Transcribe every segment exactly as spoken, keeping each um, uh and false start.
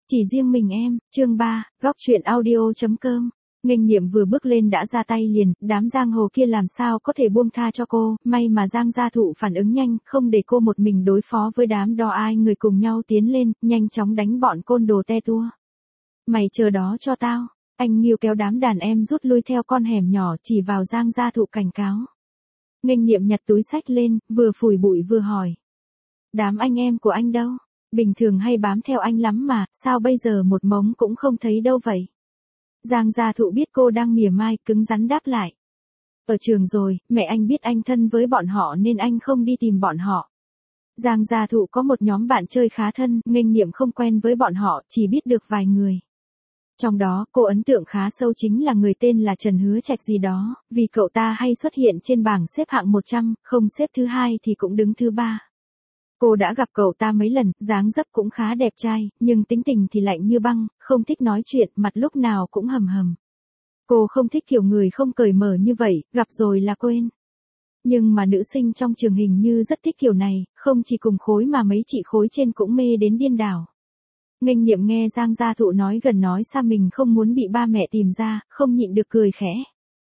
Chỉ riêng mình em, chương ba, góc truyện audio.com. Nghênh Niệm vừa bước lên đã ra tay liền, đám giang hồ kia làm sao có thể buông tha cho cô, may mà Giang gia thụ phản ứng nhanh, không để cô một mình đối phó với đám đo ai người cùng nhau tiến lên, nhanh chóng đánh bọn côn đồ te tua. Mày chờ đó cho tao, anh Nghiêu kéo đám đàn em rút lui theo con hẻm nhỏ chỉ vào Giang gia thụ cảnh cáo. Nghênh Niệm nhặt túi xách lên, vừa phủi bụi vừa hỏi. Đám anh em của anh đâu? Bình thường hay bám theo anh lắm mà, sao bây giờ một mống cũng không thấy đâu vậy? Giang gia thụ biết cô đang mỉa mai, cứng rắn đáp lại. Ở trường rồi, mẹ anh biết anh thân với bọn họ nên anh không đi tìm bọn họ. Giang gia thụ có một nhóm bạn chơi khá thân, Nghênh Niệm không quen với bọn họ, chỉ biết được vài người. Trong đó, cô ấn tượng khá sâu chính là người tên là Trần Hứa Trạch gì đó, vì cậu ta hay xuất hiện trên bảng xếp hạng một trăm, không xếp thứ hai thì cũng đứng thứ ba. Cô đã gặp cậu ta mấy lần, dáng dấp cũng khá đẹp trai, nhưng tính tình thì lạnh như băng, không thích nói chuyện, mặt lúc nào cũng hầm hầm. Cô không thích kiểu người không cởi mở như vậy, gặp rồi là quên. Nhưng mà nữ sinh trong trường hình như rất thích kiểu này, không chỉ cùng khối mà mấy chị khối trên cũng mê đến điên đảo. Nghênh Niệm nghe Giang gia thụ nói gần nói xa mình không muốn bị ba mẹ tìm ra, không nhịn được cười khẽ.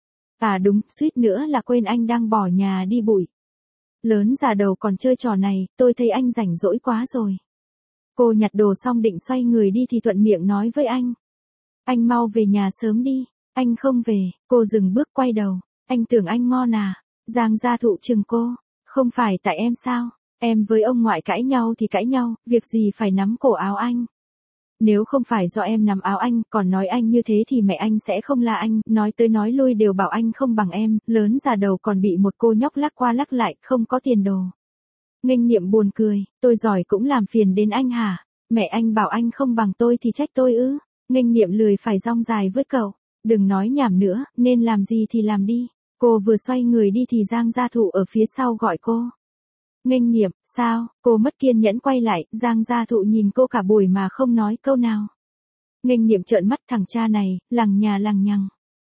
À đúng, suýt nữa là quên anh đang bỏ nhà đi bụi. Lớn già đầu còn chơi trò này, tôi thấy anh rảnh rỗi quá rồi. Cô nhặt đồ xong định xoay người đi thì thuận miệng nói với anh. Anh mau về nhà sớm đi, anh không về, cô dừng bước quay đầu, anh tưởng anh ngon à, Giang gia thụ chừng cô, không phải tại em sao, em với ông ngoại cãi nhau thì cãi nhau, việc gì phải nắm cổ áo anh. Nếu không phải do em nắm áo anh, còn nói anh như thế thì mẹ anh sẽ không la anh, nói tới nói lui đều bảo anh không bằng em, lớn già đầu còn bị một cô nhóc lắc qua lắc lại, không có tiền đồ. Nghênh Niệm buồn cười, tôi giỏi cũng làm phiền đến anh hả? Mẹ anh bảo anh không bằng tôi thì trách tôi ư? Nghênh Niệm lười phải rong dài với cậu, đừng nói nhảm nữa, nên làm gì thì làm đi. Cô vừa xoay người đi thì Giang gia thụ ở phía sau gọi cô. Nghênh Niệm, sao? Cô mất kiên nhẫn quay lại, Giang gia thụ nhìn cô cả buổi mà không nói câu nào. Nghênh Niệm trợn mắt, thằng cha này, lằng nhà lằng nhằng.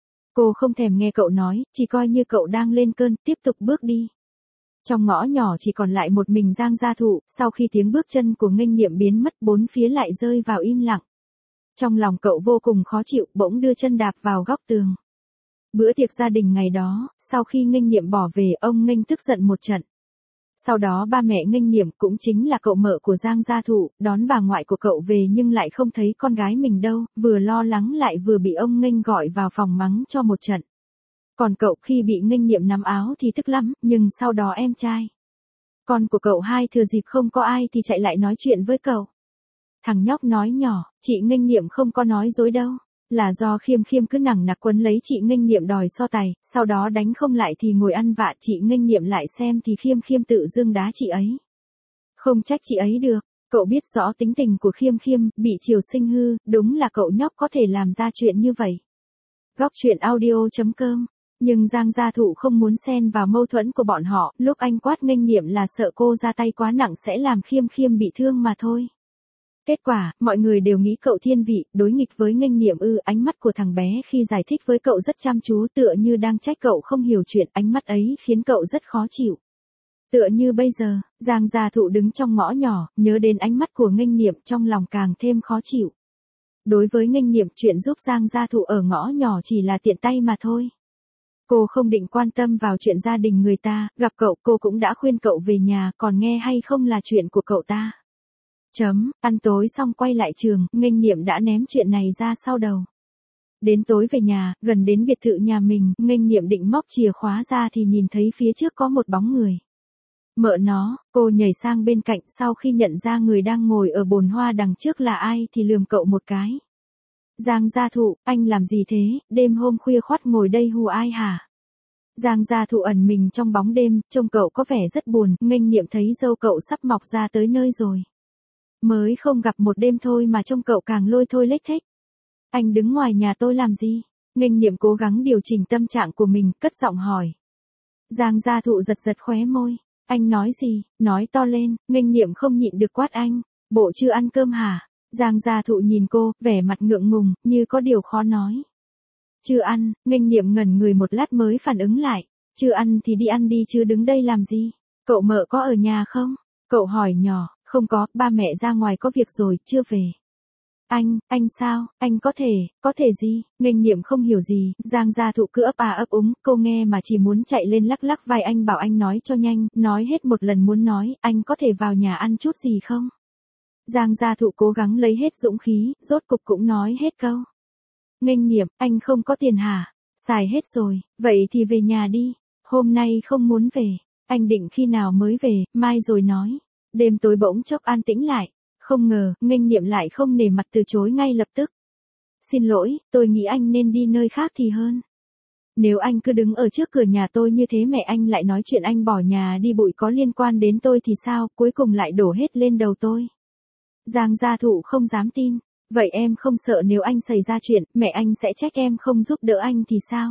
Cô không thèm nghe cậu nói, chỉ coi như cậu đang lên cơn, tiếp tục bước đi. Trong ngõ nhỏ chỉ còn lại một mình Giang gia thụ, sau khi tiếng bước chân của Nghênh Niệm biến mất bốn phía lại rơi vào im lặng. Trong lòng cậu vô cùng khó chịu, bỗng đưa chân đạp vào góc tường. Bữa tiệc gia đình ngày đó, sau khi Nghênh Niệm bỏ về, ông Nghênh tức giận một trận. Sau đó ba mẹ Nghênh Niệm cũng chính là cậu mợ của Giang gia thụ, đón bà ngoại của cậu về nhưng lại không thấy con gái mình đâu, vừa lo lắng lại vừa bị ông Nghênh gọi vào phòng mắng cho một trận. Còn cậu khi bị Nghênh Niệm nắm áo thì tức lắm, nhưng sau đó em trai. Con của cậu hai thừa dịp không có ai thì chạy lại nói chuyện với cậu. Thằng nhóc nói nhỏ, chị Nghênh Niệm không có nói dối đâu. Là do Khiêm Khiêm cứ nằng nặc quấn lấy chị Nghênh Niệm đòi so tài, sau đó đánh không lại thì ngồi ăn vạ, chị Nghênh Niệm lại xem thì Khiêm Khiêm tự dưng đá chị ấy. Không trách chị ấy được, cậu biết rõ tính tình của Khiêm Khiêm, bị chiều sinh hư, đúng là cậu nhóc có thể làm ra chuyện như vậy. Góc truyện audio.com. Nhưng Giang gia thụ không muốn xen vào mâu thuẫn của bọn họ, lúc anh quát Nghênh Niệm là sợ cô ra tay quá nặng sẽ làm Khiêm Khiêm bị thương mà thôi. Kết quả, mọi người đều nghĩ cậu thiên vị, đối nghịch với Nghênh Niệm ư, ánh mắt của thằng bé khi giải thích với cậu rất chăm chú tựa như đang trách cậu không hiểu chuyện, ánh mắt ấy khiến cậu rất khó chịu. Tựa như bây giờ, Giang gia thụ đứng trong ngõ nhỏ, nhớ đến ánh mắt của Nghênh Niệm trong lòng càng thêm khó chịu. Đối với Nghênh Niệm chuyện giúp Giang gia thụ ở ngõ nhỏ chỉ là tiện tay mà thôi. Cô không định quan tâm vào chuyện gia đình người ta, gặp cậu cô cũng đã khuyên cậu về nhà, còn nghe hay không là chuyện của cậu ta. Chấm, ăn tối xong quay lại trường, Nghênh Niệm đã ném chuyện này ra sau đầu. Đến tối về nhà, gần đến biệt thự nhà mình, Nghênh Niệm định móc chìa khóa ra thì nhìn thấy phía trước có một bóng người. Mợ nó, cô nhảy sang bên cạnh sau khi nhận ra người đang ngồi ở bồn hoa đằng trước là ai thì lườm cậu một cái. Giang gia thụ, anh làm gì thế, đêm hôm khuya khoắt ngồi đây hù ai hả? Giang gia thụ ẩn mình trong bóng đêm, trông cậu có vẻ rất buồn, Nghênh Niệm thấy râu cậu sắp mọc ra tới nơi rồi. Mới không gặp một đêm thôi mà trông cậu càng lôi thôi lếch thếch. Anh đứng ngoài nhà tôi làm gì? Nghênh Niệm cố gắng điều chỉnh tâm trạng của mình, cất giọng hỏi. Giang gia thụ giật giật khóe môi. Anh nói gì? Nói to lên, Nghênh Niệm không nhịn được quát anh. Bộ chưa ăn cơm hả? Giang gia thụ nhìn cô, vẻ mặt ngượng ngùng, như có điều khó nói. Chưa ăn, Nghênh Niệm ngẩn người một lát mới phản ứng lại. Chưa ăn thì đi ăn đi chứ đứng đây làm gì? Cậu mợ có ở nhà không? Cậu hỏi nhỏ. Không có, ba mẹ ra ngoài có việc rồi, chưa về. Anh, anh sao, anh có thể, có thể gì, Nghênh Niệm không hiểu gì, Giang Gia Thụ cứ ấp à ấp úng, cô nghe mà chỉ muốn chạy lên lắc lắc vai anh bảo anh nói cho nhanh, nói hết một lần muốn nói, anh có thể vào nhà ăn chút gì không? Giang Gia Thụ cố gắng lấy hết dũng khí, rốt cục cũng nói hết câu. Nghênh Niệm, anh không có tiền hả? Xài hết rồi, vậy thì về nhà đi, hôm nay không muốn về, anh định khi nào mới về, mai rồi nói. Đêm tối bỗng chốc an tĩnh lại. Không ngờ, Nghênh Niệm lại không nể mặt từ chối ngay lập tức. Xin lỗi, tôi nghĩ anh nên đi nơi khác thì hơn. Nếu anh cứ đứng ở trước cửa nhà tôi như thế mẹ anh lại nói chuyện anh bỏ nhà đi bụi có liên quan đến tôi thì sao, cuối cùng lại đổ hết lên đầu tôi. Giang Gia Thụ không dám tin. Vậy em không sợ nếu anh xảy ra chuyện, mẹ anh sẽ trách em không giúp đỡ anh thì sao?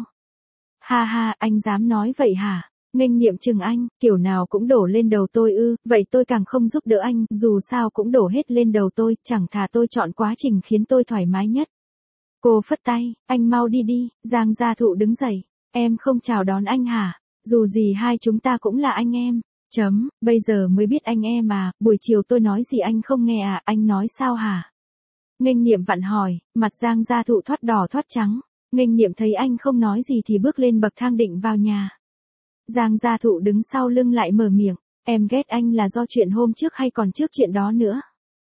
Ha ha, anh dám nói vậy hả? Nghênh Niệm chừng anh, kiểu nào cũng đổ lên đầu tôi ư, vậy tôi càng không giúp đỡ anh, dù sao cũng đổ hết lên đầu tôi, chẳng thà tôi chọn quá trình khiến tôi thoải mái nhất. Cô phất tay, anh mau đi đi, Giang Gia Thụ đứng dậy, em không chào đón anh hả? Dù gì hai chúng ta cũng là anh em. Chấm, bây giờ mới biết anh em à, buổi chiều tôi nói gì anh không nghe à, anh nói sao hả? Nghênh Niệm vặn hỏi, mặt Giang Gia Thụ thoát đỏ thoát trắng. Nghênh Niệm thấy anh không nói gì thì bước lên bậc thang định vào nhà. Giang Gia Thụ đứng sau lưng lại mở miệng, em ghét anh là do chuyện hôm trước hay còn trước chuyện đó nữa.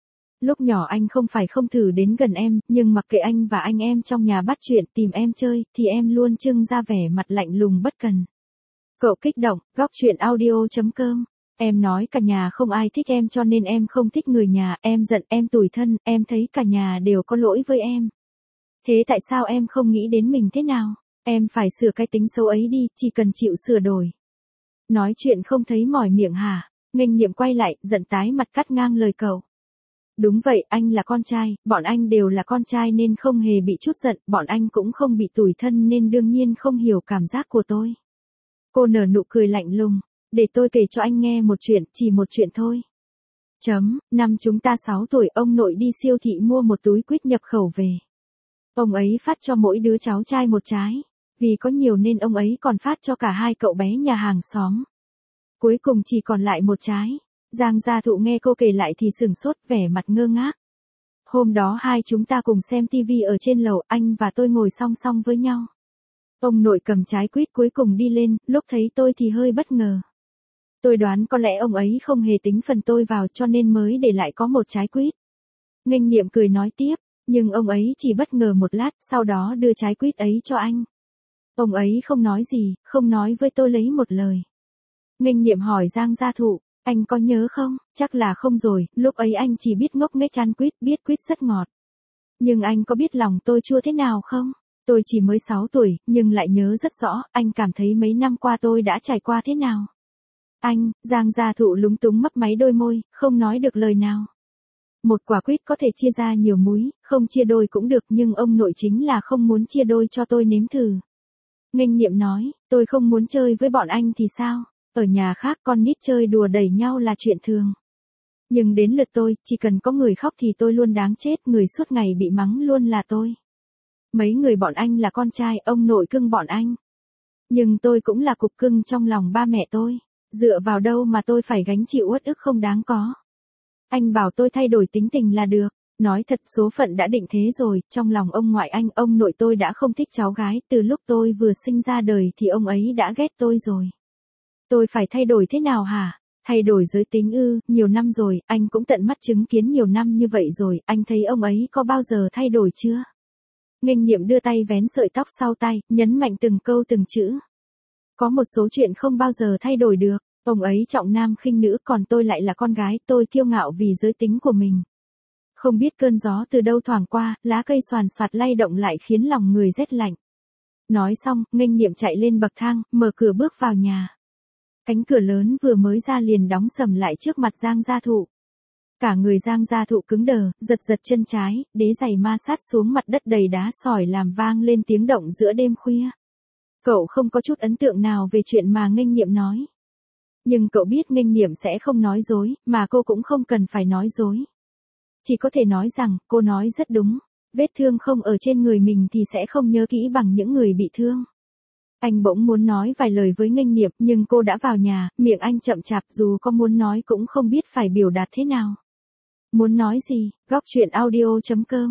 Lúc nhỏ anh không phải không thử đến gần em, nhưng mặc kệ anh và anh em trong nhà bắt chuyện tìm em chơi, thì em luôn trưng ra vẻ mặt lạnh lùng bất cần. Cậu kích động, góc chuyện audio chấm com. Em nói cả nhà không ai thích em cho nên em không thích người nhà, em giận, em tủi thân, em thấy cả nhà đều có lỗi với em. Thế tại sao em không nghĩ đến mình thế nào? Em phải sửa cái tính xấu ấy đi, chỉ cần chịu sửa đổi. Nói chuyện không thấy mỏi miệng hả? Nghênh Niệm quay lại, giận tái mặt cắt ngang lời cậu. Đúng vậy, anh là con trai, bọn anh đều là con trai nên không hề bị chút giận, bọn anh cũng không bị tủi thân nên đương nhiên không hiểu cảm giác của tôi. Cô nở nụ cười lạnh lùng, để tôi kể cho anh nghe một chuyện, chỉ một chuyện thôi. Chấm, năm chúng ta sáu tuổi, ông nội đi siêu thị mua một túi quýt nhập khẩu về. Ông ấy phát cho mỗi đứa cháu trai một trái. Vì có nhiều nên ông ấy còn phát cho cả hai cậu bé nhà hàng xóm. Cuối cùng chỉ còn lại một trái. Giang Gia Thụ nghe cô kể lại thì sửng sốt, vẻ mặt ngơ ngác. Hôm đó hai chúng ta cùng xem tivi ở trên lầu, anh và tôi ngồi song song với nhau. Ông nội cầm trái quýt cuối cùng đi lên, lúc thấy tôi thì hơi bất ngờ. Tôi đoán có lẽ ông ấy không hề tính phần tôi vào cho nên mới để lại có một trái quýt. Nghênh Niệm cười nói tiếp, nhưng ông ấy chỉ bất ngờ một lát, sau đó đưa trái quýt ấy cho anh. Ông ấy không nói gì, không nói với tôi lấy một lời. Nghênh Niệm hỏi Giang Gia Thụ, anh có nhớ không? Chắc là không rồi, lúc ấy anh chỉ biết ngốc nghếch ăn quýt, biết quýt rất ngọt. Nhưng anh có biết lòng tôi chua thế nào không? Tôi chỉ mới sáu tuổi, nhưng lại nhớ rất rõ, anh cảm thấy mấy năm qua tôi đã trải qua thế nào. Anh, Giang Gia Thụ lúng túng mấp máy đôi môi, không nói được lời nào. Một quả quýt có thể chia ra nhiều múi, không chia đôi cũng được nhưng ông nội chính là không muốn chia đôi cho tôi nếm thử. Nghênh Niệm nói, tôi không muốn chơi với bọn anh thì sao? Ở nhà khác con nít chơi đùa đẩy nhau là chuyện thường. Nhưng đến lượt tôi, chỉ cần có người khóc thì tôi luôn đáng chết, người suốt ngày bị mắng luôn là tôi. Mấy người bọn anh là con trai, ông nội cưng bọn anh. Nhưng tôi cũng là cục cưng trong lòng ba mẹ tôi. Dựa vào đâu mà tôi phải gánh chịu uất ức không đáng có. Anh bảo tôi thay đổi tính tình là được. Nói thật số phận đã định thế rồi, trong lòng ông ngoại anh, ông nội tôi đã không thích cháu gái, từ lúc tôi vừa sinh ra đời thì ông ấy đã ghét tôi rồi. Tôi phải thay đổi thế nào hả? Thay đổi giới tính ư, nhiều năm rồi, anh cũng tận mắt chứng kiến nhiều năm như vậy rồi, anh thấy ông ấy có bao giờ thay đổi chưa? Nghênh Niệm đưa tay vén sợi tóc sau tay, nhấn mạnh từng câu từng chữ. Có một số chuyện không bao giờ thay đổi được, ông ấy trọng nam khinh nữ còn tôi lại là con gái, tôi kiêu ngạo vì giới tính của mình. Không biết cơn gió từ đâu thoảng qua, lá cây xoàn xoạt lay động lại khiến lòng người rét lạnh. Nói xong, Nghênh Niệm chạy lên bậc thang, mở cửa bước vào nhà. Cánh cửa lớn vừa mới ra liền đóng sầm lại trước mặt Giang Gia Thụ. Cả người Giang Gia Thụ cứng đờ, giật giật chân trái, đế giày ma sát xuống mặt đất đầy đá sỏi làm vang lên tiếng động giữa đêm khuya. Cậu không có chút ấn tượng nào về chuyện mà Nghênh Niệm nói. Nhưng cậu biết Nghênh Niệm sẽ không nói dối, mà cô cũng không cần phải nói dối. Chỉ có thể nói rằng, cô nói rất đúng. Vết thương không ở trên người mình thì sẽ không nhớ kỹ bằng những người bị thương. Anh bỗng muốn nói vài lời với Nghênh Niệm, nhưng cô đã vào nhà, miệng anh chậm chạp dù có muốn nói cũng không biết phải biểu đạt thế nào. Muốn nói gì, góc chuyện audio chấm com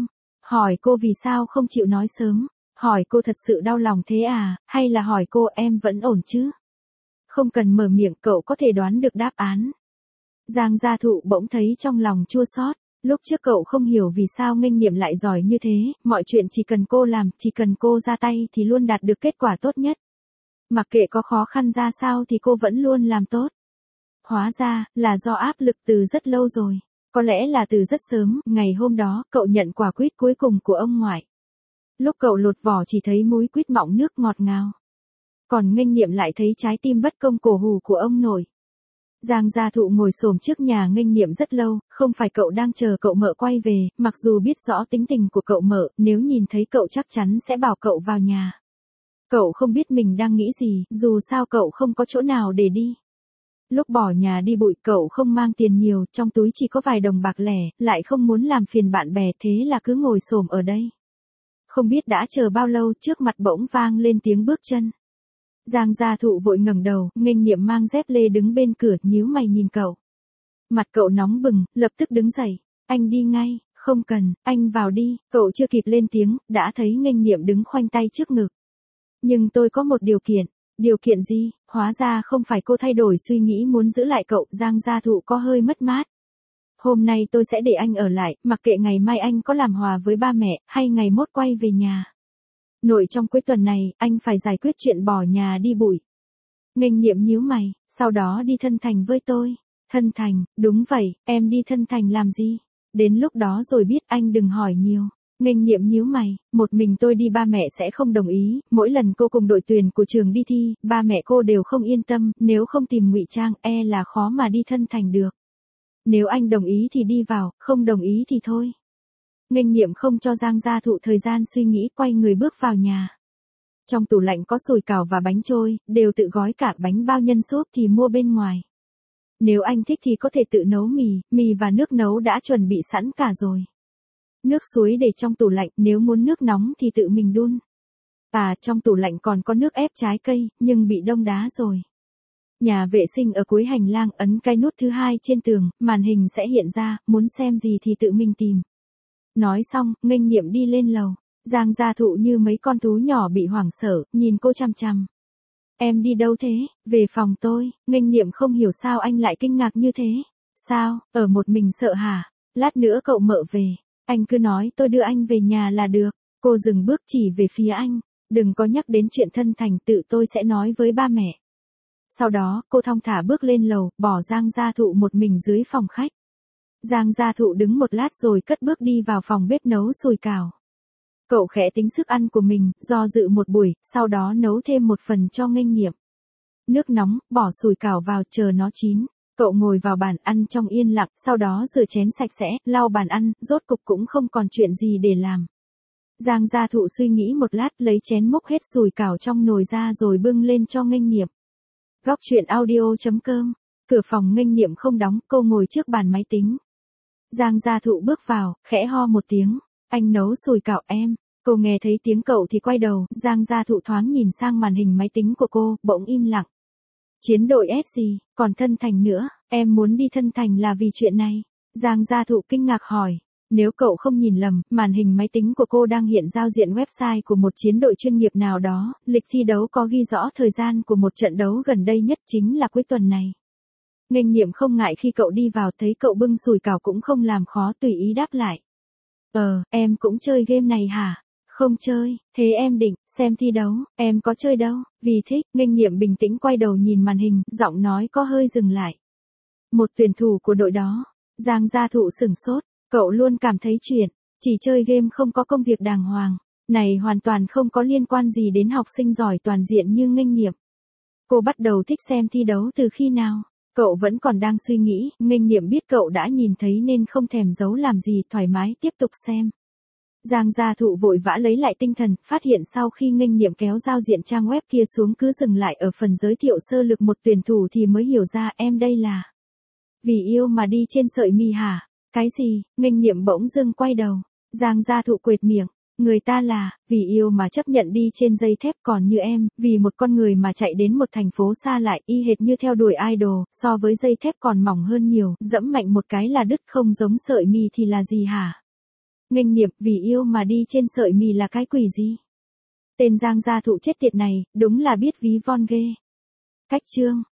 Hỏi cô vì sao không chịu nói sớm, hỏi cô thật sự đau lòng thế à, hay là hỏi cô em vẫn ổn chứ? Không cần mở miệng, cậu có thể đoán được đáp án. Giang Gia Thụ bỗng thấy trong lòng chua xót. Lúc trước cậu không hiểu vì sao Nghênh Nghiệm lại giỏi như thế, mọi chuyện chỉ cần cô làm, chỉ cần cô ra tay thì luôn đạt được kết quả tốt nhất. Mặc kệ có khó khăn ra sao thì cô vẫn luôn làm tốt. Hóa ra, là do áp lực từ rất lâu rồi. Có lẽ là từ rất sớm, ngày hôm đó, cậu nhận quả quýt cuối cùng của ông ngoại. Lúc cậu lột vỏ chỉ thấy múi quýt mọng nước ngọt ngào. Còn Nghênh Nghiệm lại thấy trái tim bất công cổ hủ của ông nội. Giang Gia Thụ ngồi xổm trước nhà Nghênh Nghiệm rất lâu, không phải cậu đang chờ cậu mợ quay về, mặc dù biết rõ tính tình của cậu mợ, nếu nhìn thấy cậu chắc chắn sẽ bảo cậu vào nhà. Cậu không biết mình đang nghĩ gì, dù sao cậu không có chỗ nào để đi. Lúc bỏ nhà đi bụi cậu không mang tiền nhiều, trong túi chỉ có vài đồng bạc lẻ, lại không muốn làm phiền bạn bè thế là cứ ngồi xổm ở đây. Không biết đã chờ bao lâu trước mặt bỗng vang lên tiếng bước chân. Giang Gia Thụ vội ngẩng đầu, Nghênh Nghiệm mang dép lê đứng bên cửa, nhíu mày nhìn cậu. Mặt cậu nóng bừng, lập tức đứng dậy. Anh đi ngay, không cần, anh vào đi. Cậu chưa kịp lên tiếng, đã thấy Nghênh Nghiệm đứng khoanh tay trước ngực. Nhưng tôi có một điều kiện. Điều kiện gì? Hóa ra không phải cô thay đổi suy nghĩ muốn giữ lại cậu, Giang Gia Thụ có hơi mất mát. Hôm nay tôi sẽ để anh ở lại, mặc kệ ngày mai anh có làm hòa với ba mẹ, hay ngày mốt quay về nhà. Nội trong cuối tuần này, anh phải giải quyết chuyện bỏ nhà đi bụi. Nghênh Nghiệm nhíu mày, sau đó đi Thân Thành với tôi. Thân Thành, đúng vậy, em đi Thân Thành làm gì? Đến lúc đó rồi biết, anh đừng hỏi nhiều. Nghênh Nghiệm nhíu mày, một mình tôi đi ba mẹ sẽ không đồng ý, mỗi lần cô cùng đội tuyển của trường đi thi, ba mẹ cô đều không yên tâm, nếu không tìm ngụy trang, e là khó mà đi Thân Thành được. Nếu anh đồng ý thì đi vào, không đồng ý thì thôi. Nghênh Nghiệm không cho Giang Gia Thụ thời gian suy nghĩ, quay người bước vào nhà. Trong tủ lạnh có sủi cảo và bánh trôi, đều tự gói cả, bánh bao nhân súp thì mua bên ngoài. Nếu anh thích thì có thể tự nấu mì, mì và nước nấu đã chuẩn bị sẵn cả rồi. Nước suối để trong tủ lạnh, nếu muốn nước nóng thì tự mình đun. À, trong tủ lạnh còn có nước ép trái cây, nhưng bị đông đá rồi. Nhà vệ sinh ở cuối hành lang, ấn cái nút thứ hai trên tường, màn hình sẽ hiện ra, muốn xem gì thì tự mình tìm. Nói xong, Nghênh Nghiệm đi lên lầu. Giang Gia Thụ như mấy con thú nhỏ bị hoảng sợ, nhìn cô chằm chằm. Em đi đâu thế? Về phòng tôi. Nghênh Nghiệm không hiểu sao anh lại kinh ngạc như thế. Sao, ở một mình sợ hả? Lát nữa cậu mợ về. Anh cứ nói tôi đưa anh về nhà là được. Cô dừng bước chỉ về phía anh. Đừng có nhắc đến chuyện Thân Thành, tự tôi sẽ nói với ba mẹ. Sau đó, cô thong thả bước lên lầu, bỏ Giang Gia Thụ một mình dưới phòng khách. Giang Gia Thụ đứng một lát rồi cất bước đi vào phòng bếp nấu sủi cảo. Cậu khẽ tính sức ăn của mình, do dự một buổi, sau đó nấu thêm một phần cho Nghênh Nghiệm. Nước nóng, bỏ sủi cảo vào, chờ nó chín. Cậu ngồi vào bàn ăn trong yên lặng, sau đó rửa chén sạch sẽ, lau bàn ăn, rốt cục cũng không còn chuyện gì để làm. Giang Gia Thụ suy nghĩ một lát, lấy chén múc hết sủi cảo trong nồi ra rồi bưng lên cho Nghênh Nghiệm. Góc truyện audio chấm com. Cửa phòng Nghênh Nghiệm không đóng, cô ngồi trước bàn máy tính. Giang Gia Thụ bước vào, khẽ ho một tiếng. Anh nấu sủi cảo em. Cô nghe thấy tiếng cậu thì quay đầu, Giang Gia Thụ thoáng nhìn sang màn hình máy tính của cô, bỗng im lặng. Chiến đội ét gì, còn Thân Thành nữa, em muốn đi Thân Thành là vì chuyện này. Giang Gia Thụ kinh ngạc hỏi. Nếu cậu không nhìn lầm, màn hình máy tính của cô đang hiện giao diện website của một chiến đội chuyên nghiệp nào đó, lịch thi đấu có ghi rõ thời gian của một trận đấu gần đây nhất chính là cuối tuần này. Nghênh Nghiệm không ngại khi cậu đi vào, thấy cậu bưng sủi cảo cũng không làm khó, tùy ý đáp lại. Ờ, em cũng chơi game này hả? Không chơi, thế em định xem thi đấu, em có chơi đâu, vì thích. Nghênh Nghiệm bình tĩnh quay đầu nhìn màn hình, giọng nói có hơi dừng lại. Một tuyển thủ của đội đó. Giang Gia Thụ sửng sốt, cậu luôn cảm thấy chuyện chỉ chơi game không có công việc đàng hoàng này hoàn toàn không có liên quan gì đến học sinh giỏi toàn diện như Nghênh Nghiệm. Cô bắt đầu thích xem thi đấu từ khi nào? Cậu vẫn còn đang suy nghĩ, Nghênh Nghiệm biết cậu đã nhìn thấy nên không thèm giấu làm gì, thoải mái tiếp tục xem. Giang Gia Thụ vội vã lấy lại tinh thần, phát hiện sau khi Nghênh Nghiệm kéo giao diện trang web kia xuống cứ dừng lại ở phần giới thiệu sơ lược một tuyển thủ thì mới hiểu ra, em đây là vì yêu mà đi trên sợi mì hả? Cái gì? Nghênh Nghiệm bỗng dưng quay đầu. Giang Gia Thụ quệt miệng. Người ta là, vì yêu mà chấp nhận đi trên dây thép, còn như em, vì một con người mà chạy đến một thành phố xa lại, y hệt như theo đuổi idol, so với dây thép còn mỏng hơn nhiều, dẫm mạnh một cái là đứt, không giống sợi mì thì là gì hả? Nghênh Niệm, vì yêu mà đi trên sợi mì là cái quỷ gì? Tên Giang gia thụ chết tiệt này, đúng là biết ví von ghê. Cách chương